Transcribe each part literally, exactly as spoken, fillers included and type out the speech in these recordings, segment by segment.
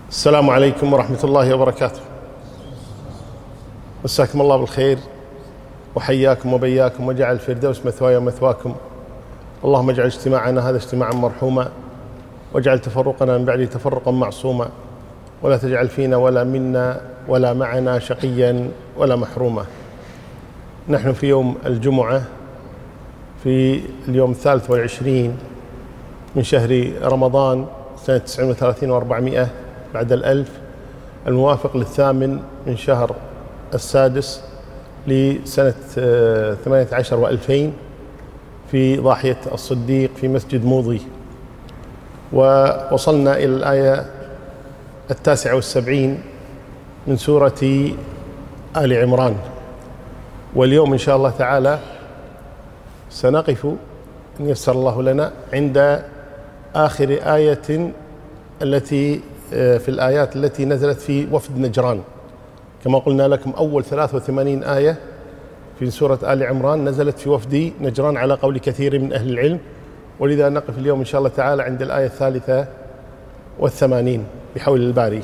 السلام عليكم ورحمة الله وبركاته. مساكم الله بالخير وحياكم وبياكم وجعل الفردوس مثواي ومثواكم. اللهم اجعل اجتماعنا هذا اجتماعا مرحوما، واجعل تفرقنا من بعده تفرقا معصوما، ولا تجعل فينا ولا منا ولا معنا شقيا ولا محروما. نحن في يوم الجمعة في اليوم الثالث والعشرين من شهر رمضان سنة تسعين وثلاثين وأربعمائة بعد الألف، الموافق للثامن من شهر السادس لسنة ثمانية عشر وألفين في ضاحية الصديق في مسجد موضي. ووصلنا إلى الآية التاسعة والسبعين من سورة آل عمران، واليوم إن شاء الله تعالى سنقف إن يسر الله لنا عند آخر آية التي في الآيات التي نزلت في وفد نجران. كما قلنا لكم أول ثلاث وثمانين آية في سورة آل عمران نزلت في وفد نجران على قول كثير من أهل العلم، ولذا نقف اليوم إن شاء الله تعالى عند الآية الثالثة والثمانين بحول الباري.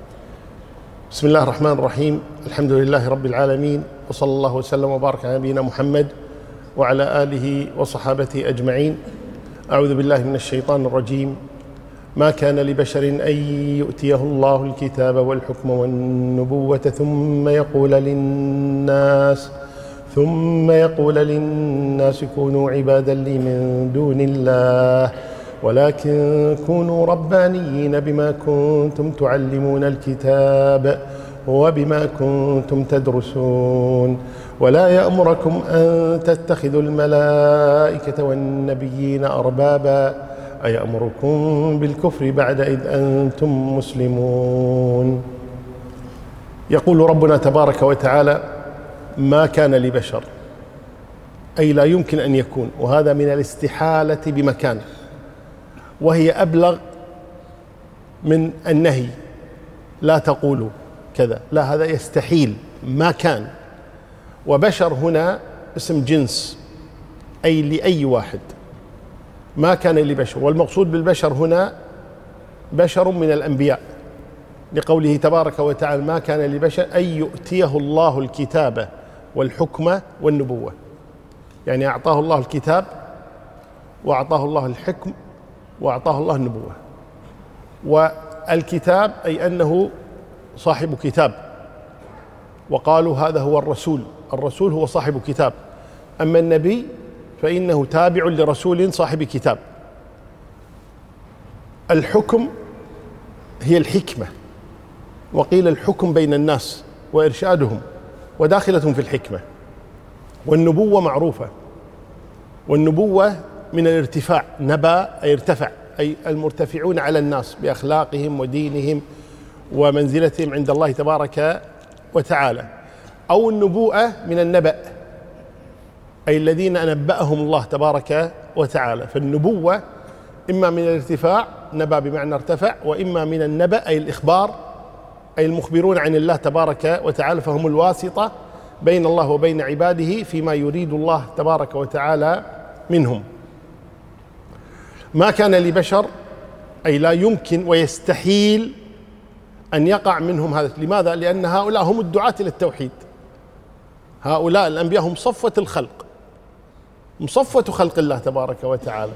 بسم الله الرحمن الرحيم، الحمد لله رب العالمين، وصلى الله وسلم وبارك على نبينا محمد وعلى آله وصحابته أجمعين. أعوذ بالله من الشيطان الرجيم. ما كان لبشر أن يؤتيه الله الكتاب والحكم والنبوة ثم يقول للناس ثم يقول للناس كونوا عبادا لي من دون الله ولكن كونوا ربانيين بما كنتم تعلمون الكتاب وبما كنتم تدرسون ولا يأمركم أن تتخذوا الملائكة والنبيين أربابا أيأمركم بالكفر بعد إذ أنتم مسلمون. يقول ربنا تبارك وتعالى: ما كان لبشر، أي لا يمكن أن يكون، وهذا من الاستحالة بمكان، وهي أبلغ من النهي. لا تقولوا كذا، لا، هذا يستحيل. ما كان، وبشر هنا اسم جنس، أي لأي واحد. ما كان لبشر، والمقصود بالبشر هنا بشر من الأنبياء، لقوله تبارك وتعالى: ما كان لبشر أن يؤتيه الله الكتاب والحكم والنبوة، يعني أعطاه الله الكتاب وأعطاه الله الحكم وأعطاه الله النبوة. والكتاب أي أنه صاحب كتاب، وقالوا هذا هو الرسول، الرسول هو صاحب كتاب، أما النبي فإنه تابع لرسول صاحب كتاب. الحكم هي الحكمة، وقيل الحكم بين الناس وإرشادهم، وداخلة في الحكمة. والنبوة معروفة، والنبوة من الارتفاع، نبى أي ارتفع، أي المرتفعون على الناس بأخلاقهم ودينهم ومنزلتهم عند الله تبارك وتعالى. أو النبوءة من النبأ، أي الذين نبأهم الله تبارك وتعالى. فالنبوة إما من الارتفاع، نبأ بمعنى ارتفع، وإما من النبأ أي الإخبار، أي المخبرون عن الله تبارك وتعالى، فهم الواسطة بين الله وبين عباده فيما يريد الله تبارك وتعالى منهم. ما كان لبشر، أي لا يمكن ويستحيل أن يقع منهم هذا. لماذا؟ لأن هؤلاء هم الدعاة إلى التوحيد، هؤلاء الأنبياء هم صفوة الخلق، مصفوة خلق الله تبارك وتعالى.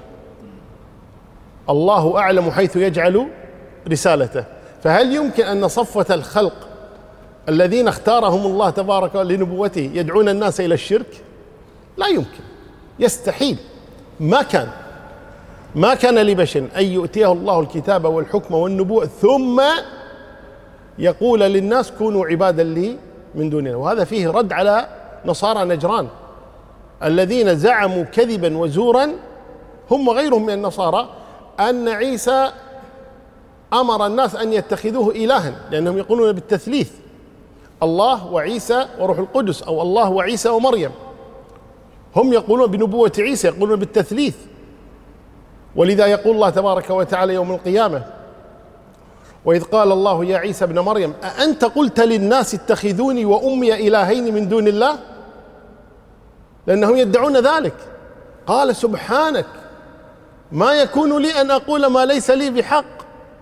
الله أعلم حيث يجعل رسالته، فهل يمكن أن صفوة الخلق الذين اختارهم الله تبارك لنبوته يدعون الناس إلى الشرك؟ لا يمكن، يستحيل. ما كان ما كان لبشر أن يؤتيه الله الكتاب والحكم والنبوة ثم يقول للناس كونوا عبادا لي من دون الله. وهذا فيه رد على نصارى نجران الذين زعموا كذبا وزورا، هم وغيرهم من النصارى، أن عيسى أمر الناس أن يتخذوه إلها، لأنهم يقولون بالتثليث: الله وعيسى وروح القدس، أو الله وعيسى ومريم. هم يقولون بنبوة عيسى، يقولون بالتثليث. ولذا يقول الله تبارك وتعالى يوم القيامة: وإذ قال الله يا عيسى ابن مريم أأنت قلت للناس اتخذوني وأمي إلهين من دون الله؟ لأنهم يدعون ذلك. قال: سبحانك ما يكون لي أن أقول ما ليس لي بحق،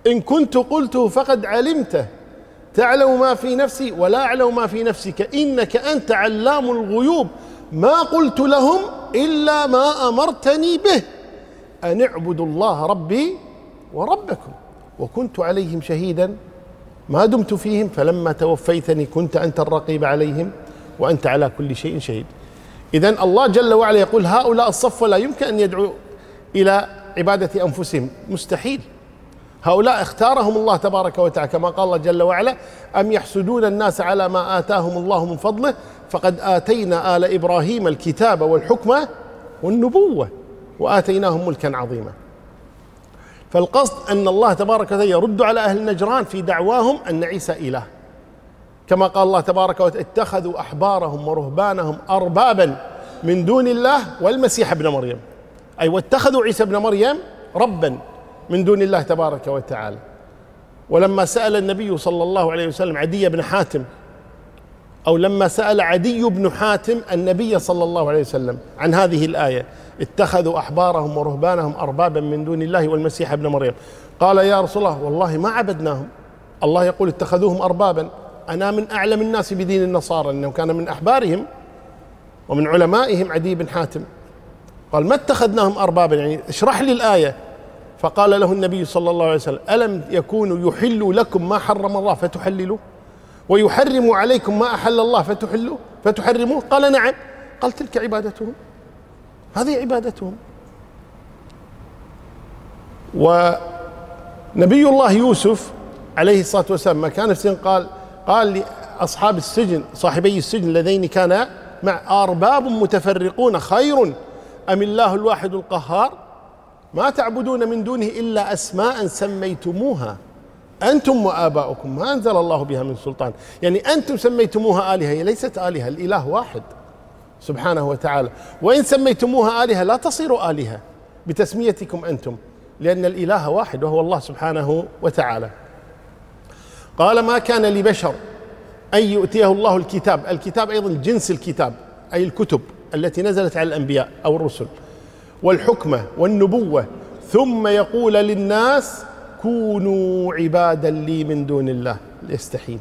إن كنت قلته فقد علمته تعلم ما في نفسي ولا أعلم ما في نفسك إنك أنت علام الغيوب ما قلت لهم إلا ما أمرتني به أن اعبدوا الله ربي وربكم وكنت عليهم شهيدا ما دمت فيهم فلما توفيتني كنت أنت الرقيب عليهم وأنت على كل شيء شهيد. إذن الله جل وعلا يقول هؤلاء الصف لا يمكن أن يدعوا إلى عبادة أنفسهم، مستحيل. هؤلاء اختارهم الله تبارك وتعالى كما قال الله جل وعلا أم يحسدون الناس على ما آتاهم الله من فضله فقد آتينا آل إبراهيم الكتاب والحكمة والنبوة وآتيناهم ملكا عظيما. فالقصد أن الله تبارك وتعالى يرد على أهل نجران في دعواهم أن عيسى إله، كما قال الله تبارك وتعالى اتخذوا أحبارهم ورهبانهم أربابا من دون الله والمسيح ابن مريم، أي واتخذوا عيسى ابن مريم ربا من دون الله تبارك وتعالى. ولما سأل النبي صلى الله عليه وسلم عدي بن حاتم أو لما سأل عدي بن حاتم النبي صلى الله عليه وسلم عن هذه الآية اتخذوا أحبارهم ورهبانهم أربابا من دون الله والمسيح ابن مريم، قال يا رسول الله والله ما عبدناهم. الله يقول اتخذوهم أربابا، أنا من أعلم الناس بدين النصارى أنه كان من أحبارهم ومن علمائهم عدي بن حاتم. قال ما اتخذناهم أربابا، يعني اشرح لي الآية. فقال له النبي صلى الله عليه وسلم ألم يكونوا يحلوا لكم ما حرم الله فتحللوا ويحرموا عليكم ما أحل الله فتحلوا فتحرموه؟ قال نعم. قال تلك عبادتهم، هذه عبادتهم. ونبي الله يوسف عليه الصلاة والسلام ما كان في السجن قال قال لأصحاب السجن صاحبي السجن اللذين كانا مع أرباب متفرقون خير أم الله الواحد القهار ما تعبدون من دونه إلا أسماء سميتموها أنتم وآباؤكم ما أنزل الله بها من سلطان. يعني أنتم سميتموها آلهة، هي ليست آلهة، الإله واحد سبحانه وتعالى، وإن سميتموها آلهة لا تصير آلهة بتسميتكم أنتم، لأن الإله واحد وهو الله سبحانه وتعالى. قال ما كان لبشر أن يؤتيه الله الكتاب، الكتاب أيضا جنس الكتاب أي الكتب التي نزلت على الأنبياء أو الرسل، والحكمة والنبوة، ثم يقول للناس كونوا عبادا لي من دون الله، يستحيل.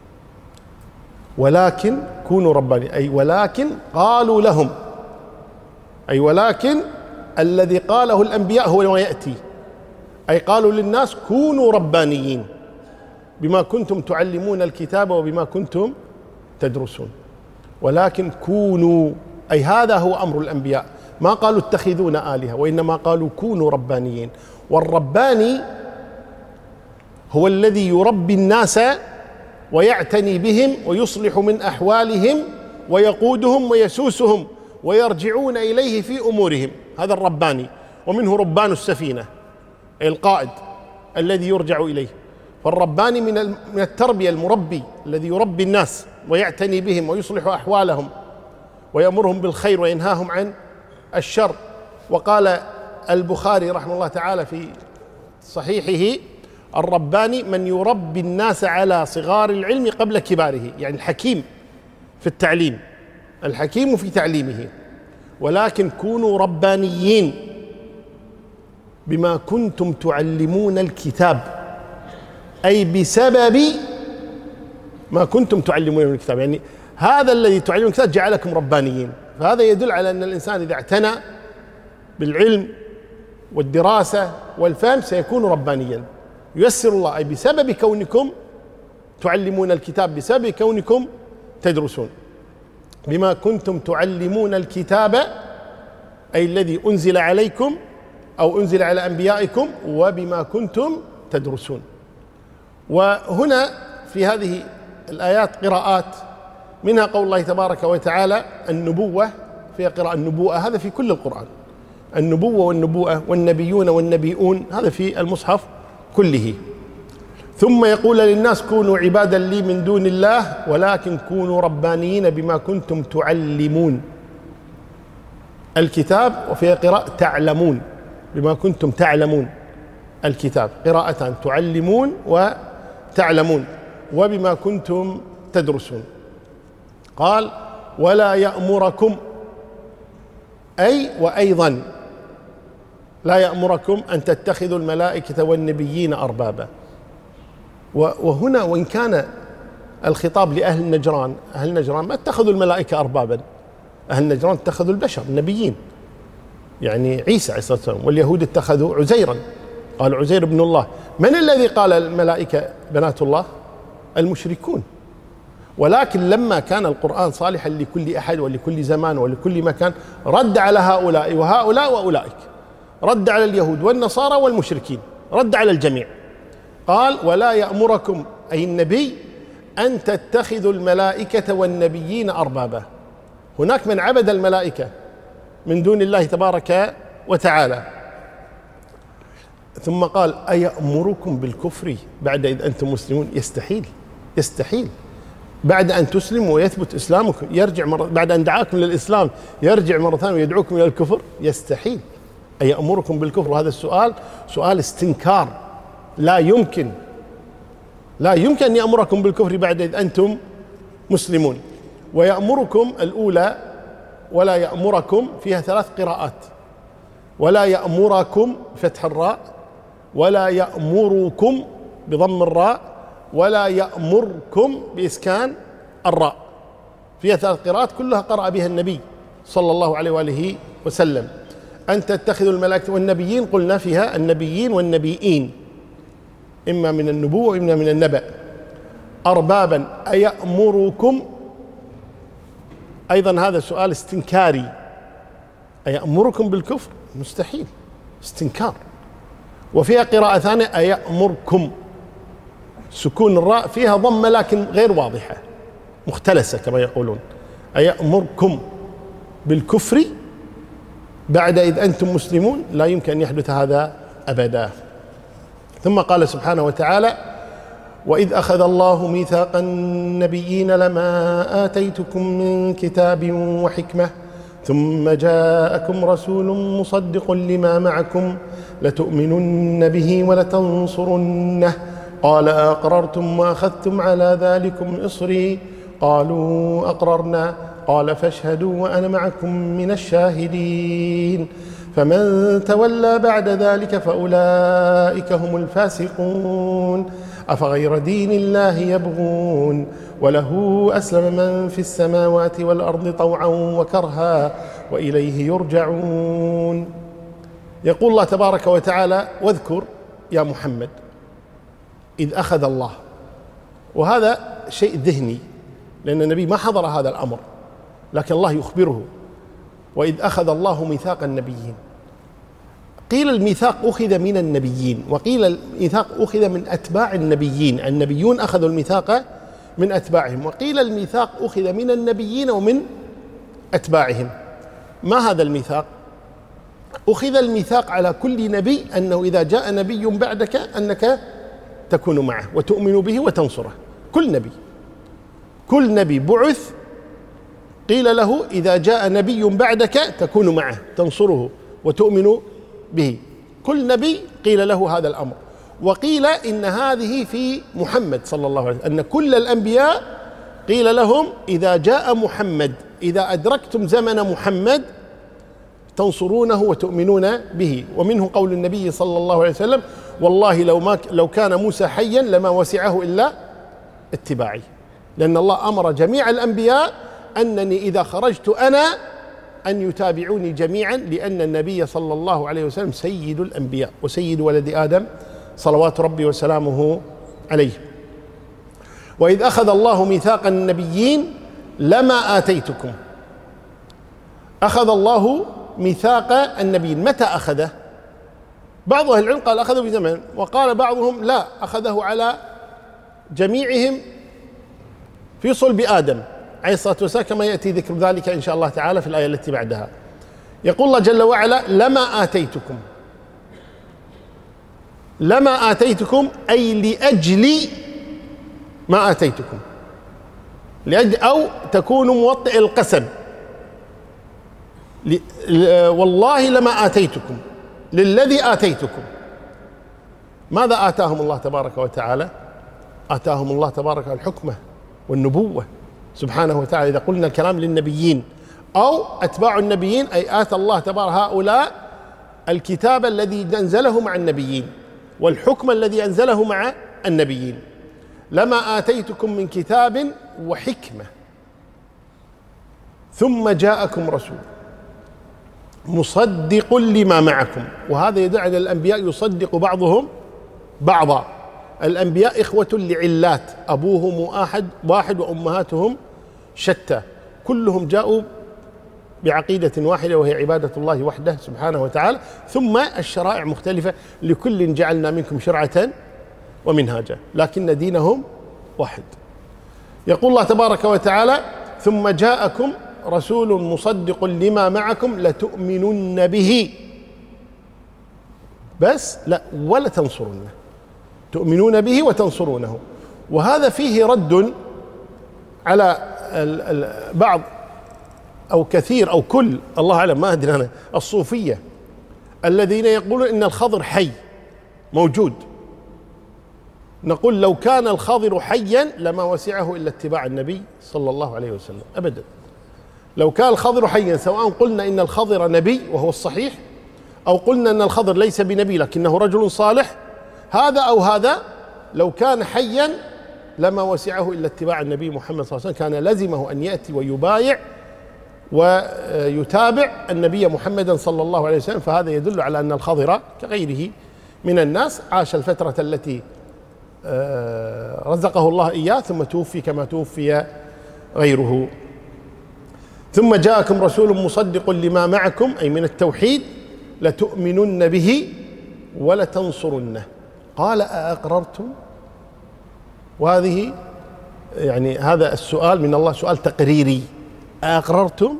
ولكن كونوا رباني، أي ولكن قالوا لهم، أي ولكن الذي قاله الأنبياء هو ما يأتي، أي قالوا للناس كونوا ربانيين بما كنتم تعلمون الكتاب وبما كنتم تدرسون. ولكن كونوا، أي هذا هو أمر الأنبياء، ما قالوا اتخذون آلهة وإنما قالوا كونوا ربانيين. والرباني هو الذي يربي الناس ويعتني بهم ويصلح من أحوالهم ويقودهم ويسوسهم ويرجعون إليه في أمورهم، هذا الرباني. ومنه ربان السفينة القائد الذي يرجع إليه. فالرباني من من التربية، المربي الذي يربي الناس ويعتني بهم ويصلح أحوالهم ويأمرهم بالخير وينهاهم عن الشر. وقال البخاري رحمه الله تعالى في صحيحه الرباني من يربي الناس على صغار العلم قبل كباره، يعني الحكيم في التعليم، الحكيم في تعليمه. ولكن كونوا ربانيين بما كنتم تعلمون الكتاب، أي بسبب ما كنتم تعلمون من الكتاب، يعني هذا الذي تعلمون الكتاب جعلكم ربانيين. فهذا يدل على أن الإنسان إذا اعتنى بالعلم والدراسة والفهم سيكون ربانيا، ييسر الله، أي بسبب كونكم تعلمون الكتاب، بسبب كونكم تدرسون. بما كنتم تعلمون الكتاب أي الذي أنزل عليكم أو أنزل على أنبيائكم، وبما كنتم تدرسون. وهنا في هذه الآيات قراءات، منها قول الله تبارك وتعالى النبوة، في قراءة النبوءة، هذا في كل القرآن، النبوة والنبوءة والنبيون والنبيون، هذا في المصحف كله. ثم يقول للناس كونوا عبادا لي من دون الله ولكن كونوا ربانيين بما كنتم تعلمون الكتاب، وفي قراءة تعلمون بما كنتم تعلمون الكتاب، قراءتان تعلمون وتعلمون، وبما كنتم تدرسون. قال ولا يأمركم، أي وأيضا لا يأمركم أن تتخذوا الملائكة والنبيين أربابا. وهنا وإن كان الخطاب لأهل نجران، أهل نجران ما اتخذوا الملائكة أربابا، أهل نجران اتخذوا البشر النبيين، يعني عيسى عليه الصلاة والسلام، واليهود اتخذوا عزيرا، قال عزير ابن الله. من الذي قال الملائكة بنات الله؟ المشركون. ولكن لما كان القرآن صالحا لكل أحد ولكل زمان ولكل مكان رد على هؤلاء وهؤلاء وأولئك، رد على اليهود والنصارى والمشركين، رد على الجميع. قال ولا يأمركم أي النبي أن تتخذوا الملائكة والنبيين أربابا. هناك من عبد الملائكة من دون الله تبارك وتعالى، ثم قال أيأمركم بالكفر بعد إذ أنتم مسلمون؟ يستحيل، يستحيل. بعد أن تسلموا ويثبت إسلامكم يرجع مرة، بعد أن دعاكم للإسلام يرجع مرة ثانية ويدعوكم إلى الكفر؟ يستحيل. أيأمركم بالكفر، وهذا السؤال سؤال استنكار، لا يمكن، لا يمكن أن يأمركم بالكفر بعد إذ أنتم مسلمون. ويأمركم الأولى ولا يأمركم فيها ثلاث قراءات، ولا يأمركم فتح الراء، ولا يأمركم بضم الراء، ولا يأمركم بإسكان الراء. فيها ثلاث قراءات كلها قرأ بها النبي صلى الله عليه وآله وسلم. أن تتخذوا الملائكة والنبيين، قلنا فيها النبيين والنبيين، إما من النبوة وإما من النبأ. أربابا أيأمركم، أيضا هذا سؤال استنكاري. أيأمركم بالكفر؟ مستحيل، استنكار. وفيها قراءة ثانية أيأمركم، سكون الراء فيها ضمة لكن غير واضحة، مختلسة كما يقولون. أيأمركم بالكفر بعد إذ أنتم مسلمون؟ لا يمكن أن يحدث هذا أبدا. ثم قال سبحانه وتعالى وإذ أخذ الله ميثاق النبيين لما آتيتكم من كتاب وحكمة ثم جاءكم رسول مصدق لما معكم لتؤمنن به ولتنصرنه قال أقررتم وأخذتم على ذلكم إصري قالوا أقررنا قال فاشهدوا وأنا معكم من الشاهدين فمن تولى بعد ذلك فأولئك هم الفاسقون أفغير دين الله يبغون وله أسلم من في السماوات والأرض طوعا وكرها وإليه يرجعون. يقول الله تبارك وتعالى واذكر يا محمد إذ أخذ الله، وهذا شيء ذهني لأن النبي ما حضر هذا الأمر، لكن الله يخبره وإذ أخذ الله ميثاق النبيين. قيل الميثاق أخذ من النبيين، وقيل الميثاق أخذ من أتباع النبيين، النبيون أخذوا الميثاق من أتباعهم، وقيل الميثاق أخذ من النبيين ومن أتباعهم. ما هذا الميثاق؟ أخذ الميثاق على كل نبي أنه إذا جاء نبي بعدك أنك تكون معه وتؤمن به وتنصره. كل نبي كل نبي بعث قيل له إذا جاء نبي بعدك تكون معه تنصره وتؤمن به. كل نبي قيل له هذا الأمر. وقيل إن هذه في محمد صلى الله عليه وسلم، أن كل الأنبياء قيل لهم إذا جاء محمد، إذا أدركتم زمن محمد تنصرونه وتؤمنون به. ومنه قول النبي صلى الله عليه وسلم والله لو ما لو كان موسى حيا لما وسعه إلا اتباعي، لأن الله أمر جميع الأنبياء أنني إذا خرجت أنا أن يتابعوني جميعا، لأن النبي صلى الله عليه وسلم سيد الأنبياء وسيد ولد آدم صلوات ربي وسلامه عليه. وإذ أخذ الله ميثاق النبيين لما آتيتكم، أخذ الله ميثاق النبيين. متى أخذه؟ بعض أهل العلم قال أخذه في زمن، وقال بعضهم لا، أخذه على جميعهم في صلب آدم عليه الصلاة والسلام، كما يأتي ذكر ذلك إن شاء الله تعالى في الآية التي بعدها. يقول الله جل وعلا لما آتيتكم، لما آتيتكم أي لأجل ما آتيتكم، لأجل أو تكون موطئ القسم، والله لما آتيتكم، للذي آتيتكم. ماذا آتاهم الله تبارك وتعالى؟ آتاهم الله تبارك الحكمة والنبوة سبحانه وتعالى. إذا قلنا الكلام للنبيين أو أتباع النبيين أي آتى الله تبارك هؤلاء الكتاب الذي أنزله مع النبيين والحكم الذي أنزله مع النبيين. لما آتيتكم من كتاب وحكمة ثم جاءكم رسول مصدق لما معكم. وهذا يدل على الأنبياء يصدق بعضهم بعضا. الأنبياء إخوة لعلات، أبوهم واحد واحد وأمهاتهم شتى، كلهم جاءوا بعقيدة واحدة وهي عبادة الله وحده سبحانه وتعالى، ثم الشرائع مختلفة، لكل جعلنا منكم شرعة ومنهاجا لكن دينهم واحد. يقول الله تبارك وتعالى: ثم جاءكم رسول مصدق لما معكم لتؤمنن به، بس لا ولا تنصرونه، تؤمنون به وتنصرونه. وهذا فيه رد على بعض أو كثير أو كل، الله أعلم ما أدري أنا، الصوفية الذين يقولون إن الخضر حي موجود. نقول لو كان الخضر حيا لما وسعه إلا اتباع النبي صلى الله عليه وسلم أبدا. لو كان الخضر حيا، سواء قلنا إن الخضر نبي وهو الصحيح، أو قلنا أن الخضر ليس بنبي لكنه رجل صالح، هذا أو هذا، لو كان حيا لما وسعه إلا اتباع النبي محمد صلى الله عليه وسلم، كان لزمه أن يأتي ويبايع ويتابع النبي محمدا صلى الله عليه وسلم. فهذا يدل على أن الخضر كغيره من الناس عاش الفترة التي رزقه الله إياه ثم توفي كما توفي غيره. ثم جاءكم رسول مصدق لما معكم، أي من التوحيد، لتؤمنن به ولتنصرنه. قال أأقررتم؟ وهذه يعني هذا السؤال من الله سؤال تقريري. أأقررتم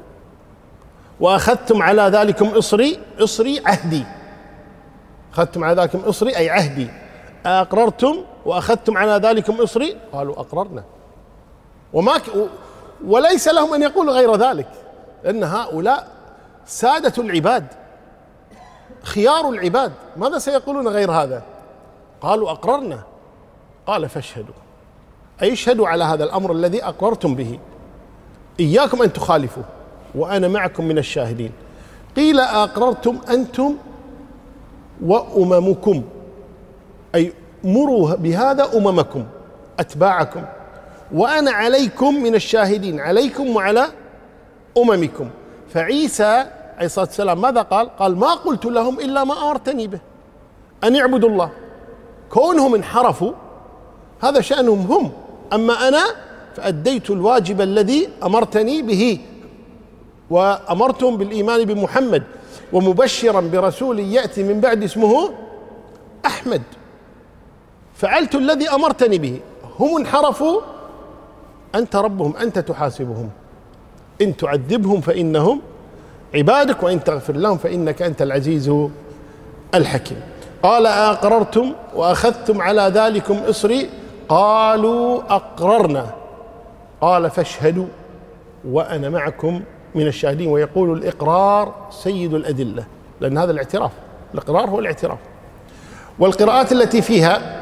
وأخذتم على ذلكم إصري، إصري عهدي، أخذتم على ذلكم إصري أي عهدي. أأقررتم وأخذتم على ذلكم إصري؟ قالوا أقررنا. وما ك... وليس لهم أن يقولوا غير ذلك، لأن هؤلاء سادة العباد خيار العباد، ماذا سيقولون غير هذا؟ قالوا أقررنا. قال فاشهدوا، أي اشهدوا على هذا الأمر الذي أقررتم به، إياكم أن تخالفوا وأنا معكم من الشاهدين. قيل أقررتم أنتم وأممكم، أي مروا بهذا أممكم أتباعكم، وأنا عليكم من الشاهدين، عليكم وعلى أممكم. فعيسى عليه الصلاة والسلام ماذا قال؟ قال ما قلت لهم إلا ما أمرتني به أن يعبدوا الله. كونهم انحرفوا هذا شأنهم هم، أما أنا فأديت الواجب الذي أمرتني به، وأمرتم بالإيمان بمحمد ومبشرا برسول يأتي من بعد اسمه أحمد. فعلت الذي أمرتني به. هم انحرفوا، أنت ربهم، أنت تحاسبهم، إن تعذبهم فإنهم عبادك وإن تغفر لهم فإنك أنت العزيز الحكيم. قال أقررتم وأخذتم على ذلكم إصري؟ قالوا أقررنا. قال فاشهدوا وأنا معكم من الشاهدين. ويقول الإقرار سيد الأدلة، لأن هذا الاعتراف، الإقرار هو الاعتراف. والقراءات التي فيها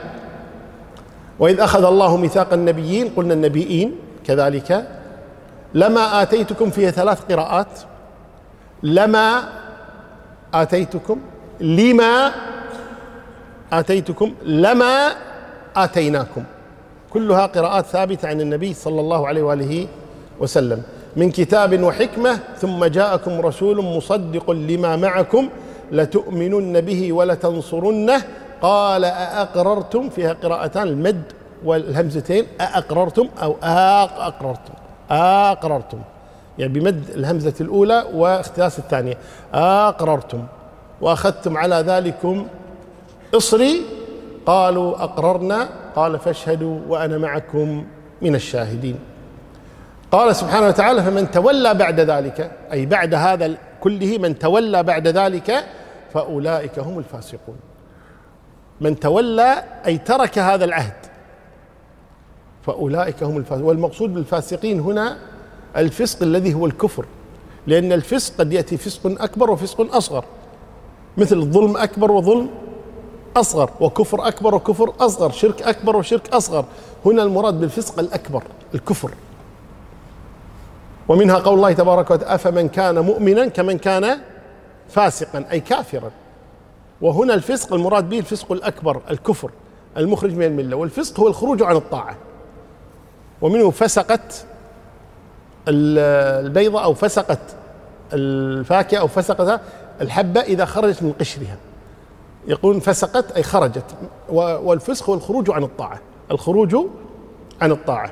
وإذ أخذ الله ميثاق النبيين، قلنا النبيين كذلك. لما آتيتكم فيها ثلاث قراءات: لما آتيتكم، لما آتيتكم، لما آتيناكم، كلها قراءات ثابتة عن النبي صلى الله عليه وآله وسلم. من كتاب وحكمة ثم جاءكم رسول مصدق لما معكم لتؤمنن به ولتنصرنه. قال أأقررتم، فيها قراءتان المد والهمزتين، أأقررتم أو أقررتم، أقررتم يعني بمد الهمزة الأولى واختلاس الثانية. أقررتم وأخذتم على ذلكم إصري؟ قالوا أقررنا. قال فاشهدوا وأنا معكم من الشاهدين. قال سبحانه وتعالى فمن تولى بعد ذلك، أي بعد هذا كله من تولى بعد ذلك فأولئك هم الفاسقون. من تولى أي ترك هذا العهد فأولئك هم الفاسقون. والمقصود بالفاسقين هنا الفسق الذي هو الكفر، لأن الفسق قد يأتي فسق أكبر وفسق أصغر، مثل الظلم أكبر وظلم أصغر، وكفر أكبر وكفر أصغر، شرك أكبر وشرك أصغر. هنا المراد بالفسق الأكبر الكفر. ومنها قول الله تبارك وتعالى أفمن كان مؤمنا كمن كان فاسقا، أي كافرا. وهنا الفسق المراد به الفسق الأكبر، الكفر المخرج من الملة، والفسق هو الخروج عن الطاعة. ومنه فسقت البيضة أو فسقت الفاكهة أو فسقت الحبة إذا خرجت من قشرها، يقولون فسقت أي خرجت. والفسق هو الخروج عن الطاعة، الخروج عن الطاعة.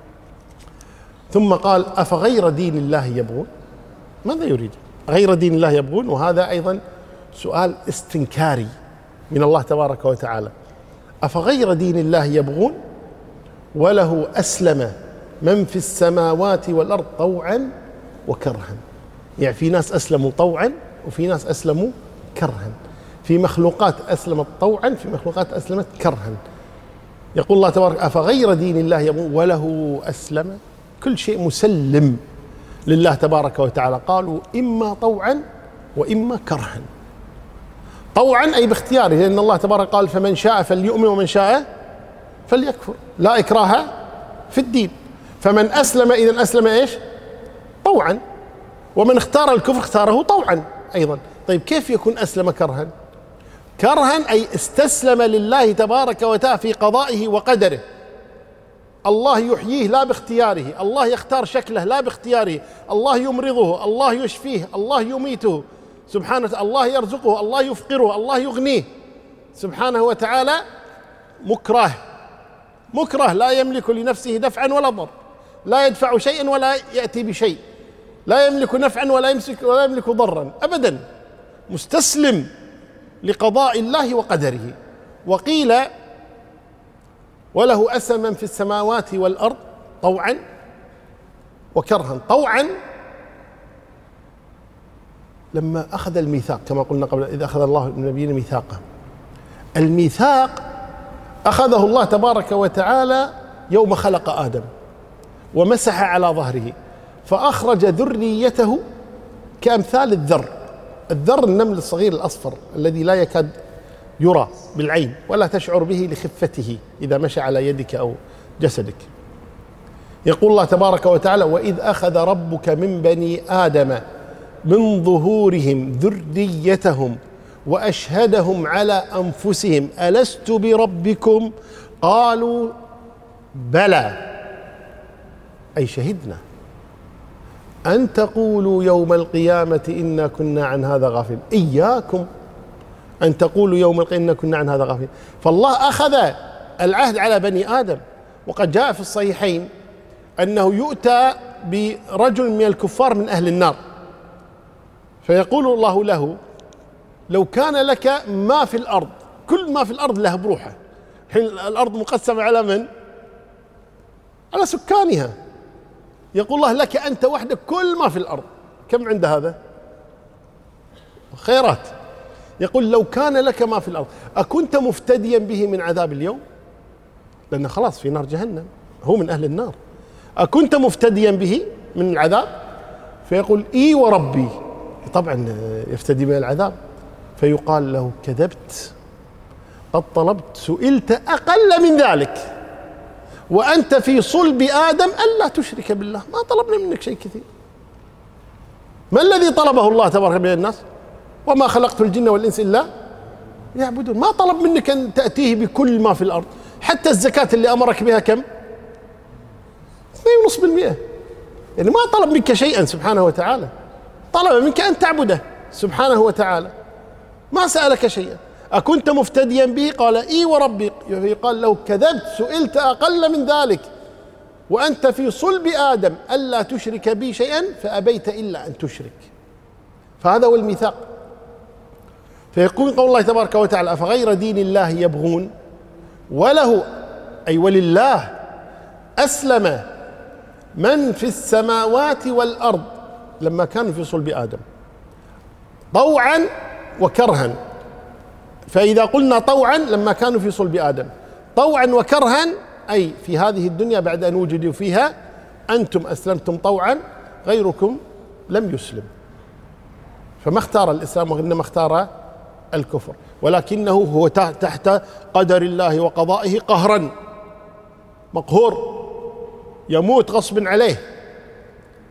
ثم قال أفغير دين الله يبغون، ماذا يريد؟ غير دين الله يبغون، وهذا أيضا سؤال استنكاري من الله تبارك وتعالى. أفغير دين الله يبغون وله أسلم من في السماوات والأرض طوعا وكرها. يعني في ناس أسلموا طوعا وفي ناس أسلموا كرها، في مخلوقات أسلمت طوعا، في مخلوقات أسلمت كرها. يقول الله تبارك أفغير دين الله يبغون وله أسلم، كل شيء مسلم لله تبارك وتعالى. قالوا إما طوعا وإما كرها. طوعا أي باختياره، لأن الله تبارك قال فمن شاء فليؤمن ومن شاء فليكفر، لا إكراه في الدين. فمن أسلم إذن أسلم إيش؟ طوعا. ومن اختار الكفر اختاره طوعا أيضا. طيب كيف يكون أسلم كرها؟ كرها أي استسلم لله تبارك وتعالى في قضائه وقدره. الله يحييه لا باختياره، الله يختار شكله لا باختياره، الله يمرضه، الله يشفيه، الله يميته سبحانه، الله يرزقه، الله يفقره، الله يغنيه سبحانه وتعالى. مكره مكره لا يملك لنفسه دفعا ولا ضر، لا يدفع شيئا ولا يأتي بشيء، لا يملك نفعا ولا يمسك ولا يملك ضرا أبدا، مستسلم لقضاء الله وقدره. وقيل وله أسلم من في السماوات والأرض طوعا وكرها. طوعا لما أخذ الميثاق كما قلنا قبل، إذا أخذ الله من النبيين ميثاقه، الميثاق أخذه الله تبارك وتعالى يوم خلق آدم ومسح على ظهره فأخرج ذريته كأمثال الذر. الذر النمل الصغير الأصفر الذي لا يكاد يرى بالعين ولا تشعر به لخفته إذا مشى على يدك أو جسدك. يقول الله تبارك وتعالى وإذ أخذ ربك من بني آدم من ظهورهم ذريتهم وأشهدهم على أنفسهم ألست بربكم قالوا بلى أي شهدنا أن تقولوا يوم القيامة إنا كنا عن هذا غافلين. إياكم أن تقولوا يوم القيامة إنا كنا عن هذا غافلين. فالله أخذ العهد على بني آدم. وقد جاء في الصحيحين أنه يؤتى برجل من الكفار من أهل النار فيقول الله له لو كان لك ما في الأرض، كل ما في الأرض له بروحه. الحين الأرض مقسمة على من؟ على سكانها. يقول الله لك أنت وحدك كل ما في الأرض. كم عند هذا؟ خيرات. يقول لو كان لك ما في الأرض أكنت مفتديا به من عذاب اليوم؟ لأنه خلاص في نار جهنم، هو من أهل النار. أكنت مفتديا به من العذاب؟ فيقول إي وربي، طبعا يفتدي من العذاب. فيقال له كذبت، قد طلبت سئلت أقل من ذلك وأنت في صلب آدم ألا تشرك بالله، ما طلبنا منك شيء كثير. ما الذي طلبه الله تبارك من الناس؟ وما خلقت الجن والإنس إلا يعبدون. ما طلب منك أن تأتيه بكل ما في الأرض، حتى الزكاة اللي أمرك بها كم؟ اثنين ونصف بالمئة. يعني ما طلب منك شيئا سبحانه وتعالى، طلب منك أن تعبده سبحانه وتعالى، ما سألك شيئا. أكنت مفتديا به؟ قال إي وربي. قال له كذبت سئلت أقل من ذلك وأنت في صلب آدم ألا تشرك بي شيئا فأبيت إلا أن تشرك. فهذا هو الميثاق. فيقول قول الله تبارك وتعالى أفغير دين الله يبغون وله أي ولله أسلم من في السماوات والأرض لما كانوا في صلب آدم طوعا وكرها. فإذا قلنا طوعا لما كانوا في صلب آدم، طوعا وكرها أي في هذه الدنيا بعد أن وجدوا فيها أنتم أسلمتم طوعا غيركم لم يسلم، فما اختار الإسلام وإنما اختار الكفر، ولكنه هو تحت قدر الله وقضائه قهرا، مقهور، يموت غصب عليه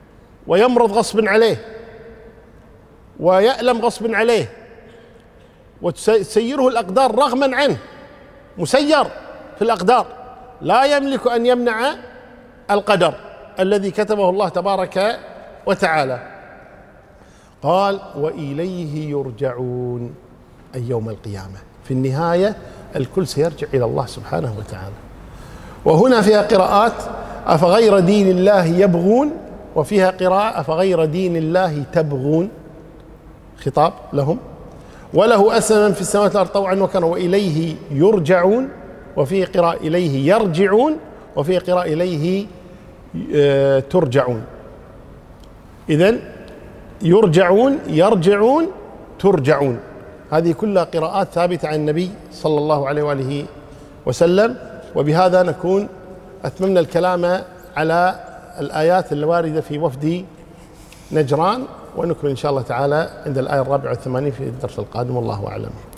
ويمرض غصب عليه ويألم غصب عليه وتسيره الأقدار رغما عنه، مسير في الأقدار، لا يملك أن يمنع القدر الذي كتبه الله تبارك وتعالى. قال وإليه يرجعون، أي يوم القيامة في النهاية الكل سيرجع إلى الله سبحانه وتعالى. وهنا فيها قراءات أفغير دين الله يبغون، وفيها قراءة أفغير دين الله تبغون، خطاب لهم. وله أسلم في السماوات والأرض طوعا وكرها وإليه يرجعون، وفيه قراءة إليه يرجعون، وفيه قراءة إليه ترجعون. إذن يرجعون، يرجعون، ترجعون، هذه كلها قراءات ثابتة عن النبي صلى الله عليه وآله وسلم. وبهذا نكون أتممنا الكلام على الآيات الواردة في وفد نجران، ونكمل إن شاء الله تعالى عند الآية الرابعة والثمانين في الدرس القادم، والله أعلم.